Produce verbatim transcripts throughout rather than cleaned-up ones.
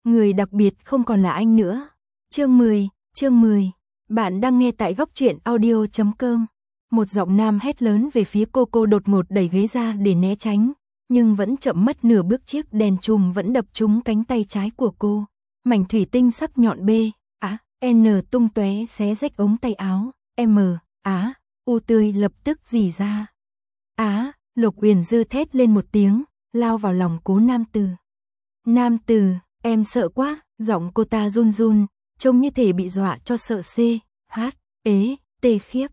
Người đặc biệt không còn là anh nữa. Chương mười, chương mười. Bạn đang nghe tại góc truyện audio chấm com. Một giọng nam hét lớn về phía cô cô đột ngột đẩy ghế ra để né tránh, nhưng vẫn chậm mất nửa bước, chiếc đèn chùm vẫn đập trúng cánh tay trái của cô. Mảnh thủy tinh sắc nhọn B, á, N tung tóe xé rách ống tay áo, M, á, U tươi lập tức rỉ ra. Á, Lục Uyển Dư thét lên một tiếng, lao vào lòng Cố Nam Từ. Nam Từ, em sợ quá, giọng cô ta run run, trông như thể bị dọa cho sợ C, H, ế, tê khiếp.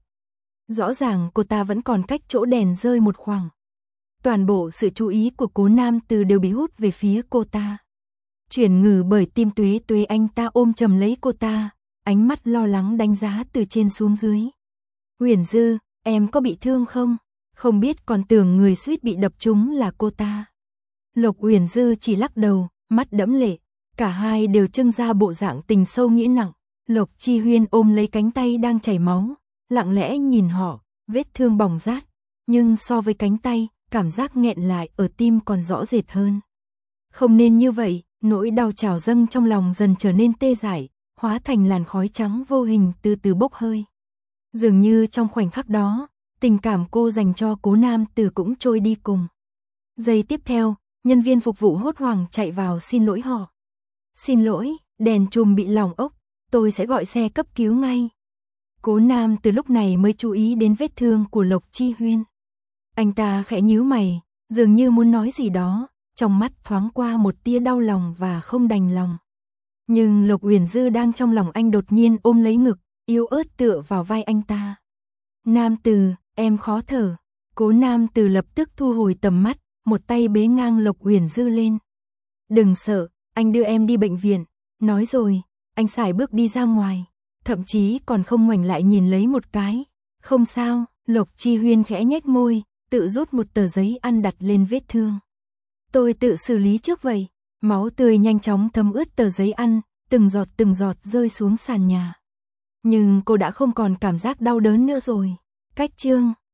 Rõ ràng cô ta vẫn còn cách chỗ đèn rơi một khoảng. Toàn bộ sự chú ý của Cố Nam Từ đều bị hút về phía cô ta. Chuyển ngừ bởi tim Tuế Tuế, anh ta ôm chầm lấy cô ta, ánh mắt lo lắng đánh giá từ trên xuống dưới. Uyển Dư, em có bị thương không? Không biết, còn tưởng người suýt bị đập trúng là cô ta. Lục Uyển Dư chỉ lắc đầu, mắt đẫm lệ. Cả hai đều trưng ra bộ dạng tình sâu nghĩa nặng. Lục Chi Huyên ôm lấy cánh tay đang chảy máu, lặng lẽ nhìn họ, vết thương bỏng rát. Nhưng so với cánh tay, cảm giác nghẹn lại ở tim còn rõ rệt hơn. Không nên như vậy, nỗi đau trào dâng trong lòng dần trở nên tê dại, hóa thành làn khói trắng vô hình từ từ bốc hơi. Dường như trong khoảnh khắc đó, tình cảm cô dành cho Cố Nam Từ cũng trôi đi cùng. Giây tiếp theo, nhân viên phục vụ hốt hoảng chạy vào xin lỗi họ. Xin lỗi, đèn chùm bị lỏng ốc, tôi sẽ gọi xe cấp cứu ngay. Cố Nam Từ lúc này mới chú ý đến vết thương của Lục Chi Huyên. Anh ta khẽ nhíu mày, dường như muốn nói gì đó, trong mắt thoáng qua một tia đau lòng và không đành lòng. Nhưng Lục Uyển Dư đang trong lòng anh đột nhiên ôm lấy ngực, yếu ớt tựa vào vai anh ta. Nam Từ, em khó thở. Cố Nam Từ lập tức thu hồi tầm mắt, một tay bế ngang Lục Uyển Dư lên. Đừng sợ, anh đưa em đi bệnh viện. Nói rồi, anh sải bước đi ra ngoài, thậm chí còn không ngoảnh lại nhìn lấy một cái. Không sao, Lục Chi Huyên khẽ nhếch môi, tự rút một tờ giấy ăn đặt lên vết thương. Tôi tự xử lý trước vậy. Máu tươi nhanh chóng thấm ướt tờ giấy ăn, từng giọt từng giọt rơi xuống sàn nhà. Nhưng cô đã không còn cảm giác đau đớn nữa rồi. Cách chương